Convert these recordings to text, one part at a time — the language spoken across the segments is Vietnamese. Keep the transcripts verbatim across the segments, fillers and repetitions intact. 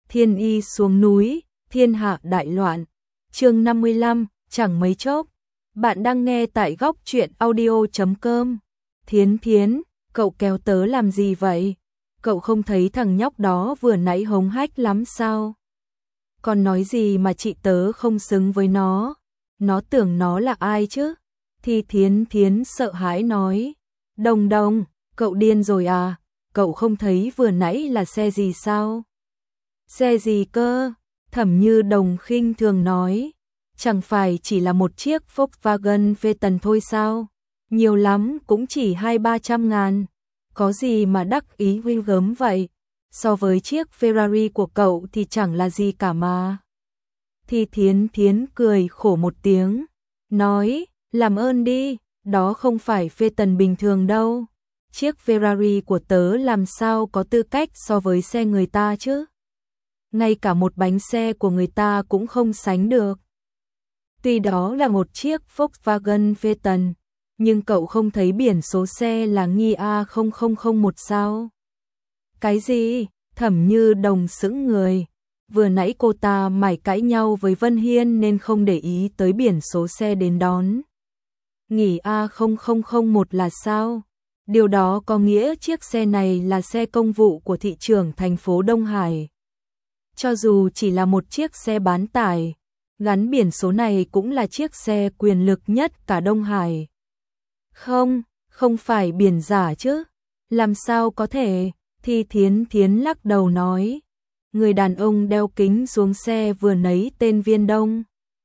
Thiên y xuống núi, thiên hạ đại loạn. Chương năm mươi lăm, chẳng mấy chốc. Bạn đang nghe tại góc truyện audio chấm com. Thiến Thiến, cậu kéo tớ làm gì vậy? Cậu không thấy thằng nhóc đó vừa nãy hống hách lắm sao? Còn nói gì mà chị tớ không xứng với nó? Nó tưởng nó là ai chứ? Thì Thiến Thiến sợ hãi nói. Đồng Đồng, cậu điên rồi à? Cậu không thấy vừa nãy là xe gì sao? Xe gì cơ? Thẩm Như Đồng khinh thường nói. Chẳng phải chỉ là một chiếc Volkswagen Phaeton thôi sao? Nhiều lắm cũng chỉ hai ba trăm ngàn. Có gì mà đắc ý ghê gớm vậy? So với chiếc Ferrari của cậu thì chẳng là gì cả mà. Thì Thiến Thiến cười khổ một tiếng. Nói, làm ơn đi, đó không phải Phaeton bình thường đâu. Chiếc Ferrari của tớ làm sao có tư cách so với xe người ta chứ? Ngay cả một bánh xe của người ta cũng không sánh được. Tuy đó là một chiếc Volkswagen Phaeton, nhưng cậu không thấy biển số xe là nghi A không không không một sao? Cái gì? Thẩm Như Đồng sững người. Vừa nãy cô ta mải cãi nhau với Vân Hiên nên không để ý tới biển số xe đến đón. Nghỉ A không không không một là sao? Điều đó có nghĩa chiếc xe này là xe công vụ của thị trưởng thành phố Đông Hải. Cho dù chỉ là một chiếc xe bán tải, gắn biển số này cũng là chiếc xe quyền lực nhất cả Đông Hải. Không, không phải biển giả chứ. Làm sao có thể? Thì Thiến Thiến lắc đầu nói. Người đàn ông đeo kính xuống xe vừa nấy tên Viên Đông.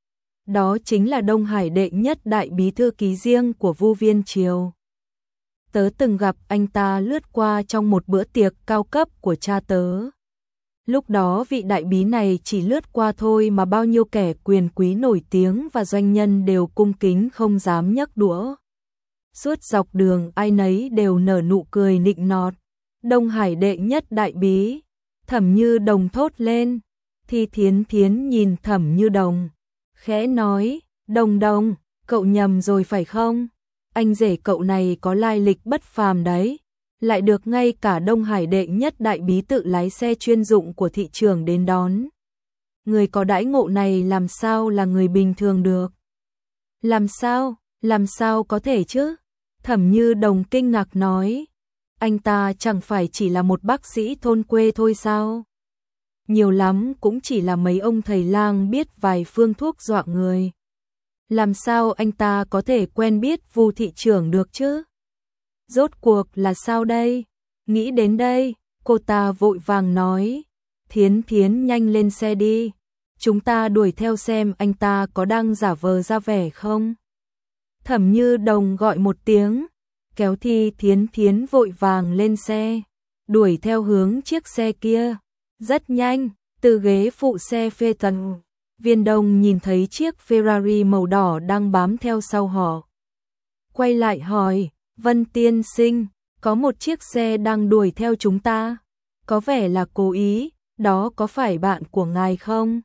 Đó chính là Đông Hải đệ nhất đại bí thư ký riêng của Vu Viên Triều. Tớ từng gặp anh ta lướt qua trong một bữa tiệc cao cấp của cha tớ. Lúc đó vị đại bí này chỉ lướt qua thôi mà bao nhiêu kẻ quyền quý nổi tiếng và doanh nhân đều cung kính không dám nhấc đũa. Suốt dọc đường ai nấy đều nở nụ cười nịnh nọt. Đông Hải đệ nhất đại bí. Thẩm Như Đồng thốt lên. Thì Thiến Thiến nhìn Thẩm Như Đồng, khẽ nói, Đồng Đồng, cậu nhầm rồi phải không? Anh rể cậu này có lai lịch bất phàm đấy. Lại được ngay cả Đông Hải đệ nhất đại bí tự lái xe chuyên dụng của thị trường đến đón. Người có đãi ngộ này làm sao là người bình thường được? Làm sao? Làm sao có thể chứ? Thẩm Như Đồng kinh ngạc nói. Anh ta chẳng phải chỉ là một bác sĩ thôn quê thôi sao? Nhiều lắm cũng chỉ là mấy ông thầy lang biết vài phương thuốc dọa người. Làm sao anh ta có thể quen biết Vu thị trưởng được chứ? Rốt cuộc là sao đây? Nghĩ đến đây, cô ta vội vàng nói. Thiến Thiến nhanh lên xe đi. Chúng ta đuổi theo xem anh ta có đang giả vờ ra vẻ không? Thẩm Như Đồng gọi một tiếng. Kéo Thi Thiến Thiến vội vàng lên xe. Đuổi theo hướng chiếc xe kia. Rất nhanh, từ ghế phụ xe Phaeton, Viên Đông nhìn thấy chiếc Ferrari màu đỏ đang bám theo sau họ. Quay lại hỏi. Vân tiên sinh, có một chiếc xe đang đuổi theo chúng ta. Có vẻ là cố ý, đó có phải bạn của ngài không?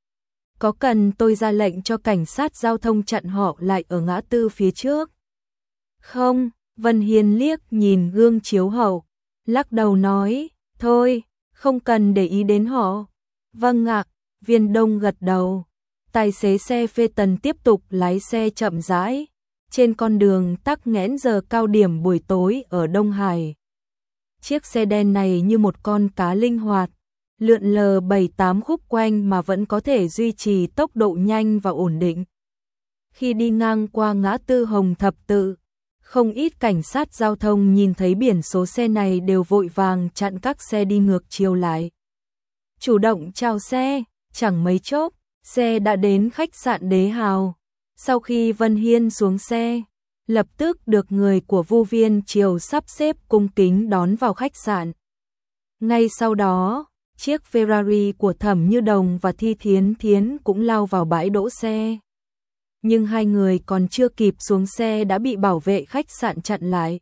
Có cần tôi ra lệnh cho cảnh sát giao thông chặn họ lại ở ngã tư phía trước? Không, Vân Hiên liếc nhìn gương chiếu hậu, lắc đầu nói, thôi, không cần để ý đến họ. Vâng ạ, Viên Đông gật đầu. Tài xế xe Phaeton tiếp tục lái xe chậm rãi. Trên con đường tắc nghẽn giờ cao điểm buổi tối ở Đông Hải. Chiếc xe đen này như một con cá linh hoạt, lượn lờ bảy tám khúc quanh mà vẫn có thể duy trì tốc độ nhanh và ổn định. Khi đi ngang qua ngã tư Hồng Thập Tự, không ít cảnh sát giao thông nhìn thấy biển số xe này đều vội vàng chặn các xe đi ngược chiều lại. Chủ động chào xe, chẳng mấy chốc, xe đã đến khách sạn Đế Hào. Sau khi Vân Hiên xuống xe, lập tức được người của Vu Viên Triều sắp xếp cung kính đón vào khách sạn. Ngay sau đó, chiếc Ferrari của Thẩm Như Đồng và Thi Thiến Thiến cũng lao vào bãi đỗ xe. Nhưng hai người còn chưa kịp xuống xe đã bị bảo vệ khách sạn chặn lại.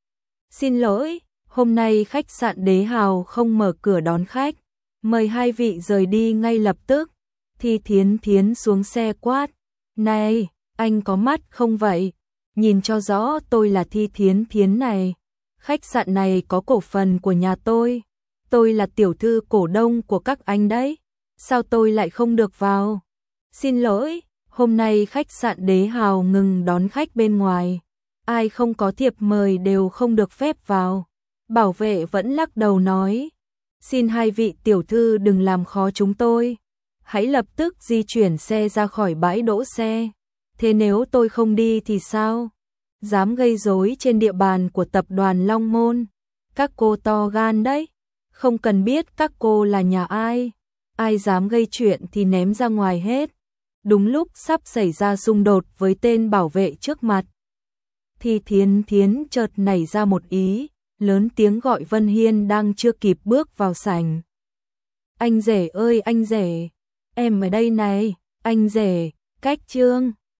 Xin lỗi, hôm nay khách sạn Đế Hào không mở cửa đón khách. Mời hai vị rời đi ngay lập tức. Thi Thiến Thiến xuống xe quát. Này, anh có mắt không vậy? Nhìn cho rõ tôi là Thi Thiến Thiến này. Khách sạn này có cổ phần của nhà tôi. tôi là tiểu thư cổ đông của các anh đấy, sao tôi lại không được vào? Xin lỗi, hôm nay khách sạn Đế Hào ngừng đón khách bên ngoài, ai không có thiệp mời đều không được phép vào. Bảo vệ vẫn lắc đầu nói, xin hai vị tiểu thư đừng làm khó chúng tôi, hãy lập tức di chuyển xe ra khỏi bãi đỗ xe. Thế nếu tôi không đi thì sao? Dám gây rối trên địa bàn của tập đoàn Long Môn, các cô to gan đấy, không cần biết các cô là nhà ai, ai dám gây chuyện thì ném ra ngoài hết. Đúng lúc sắp xảy ra xung đột với tên bảo vệ trước mặt, thì Thiến Thiến chợt nảy ra một ý, lớn tiếng gọi Vân Hiên đang chưa kịp bước vào sảnh. Anh rể ơi anh rể, em ở đây này, anh rể, cách Trương.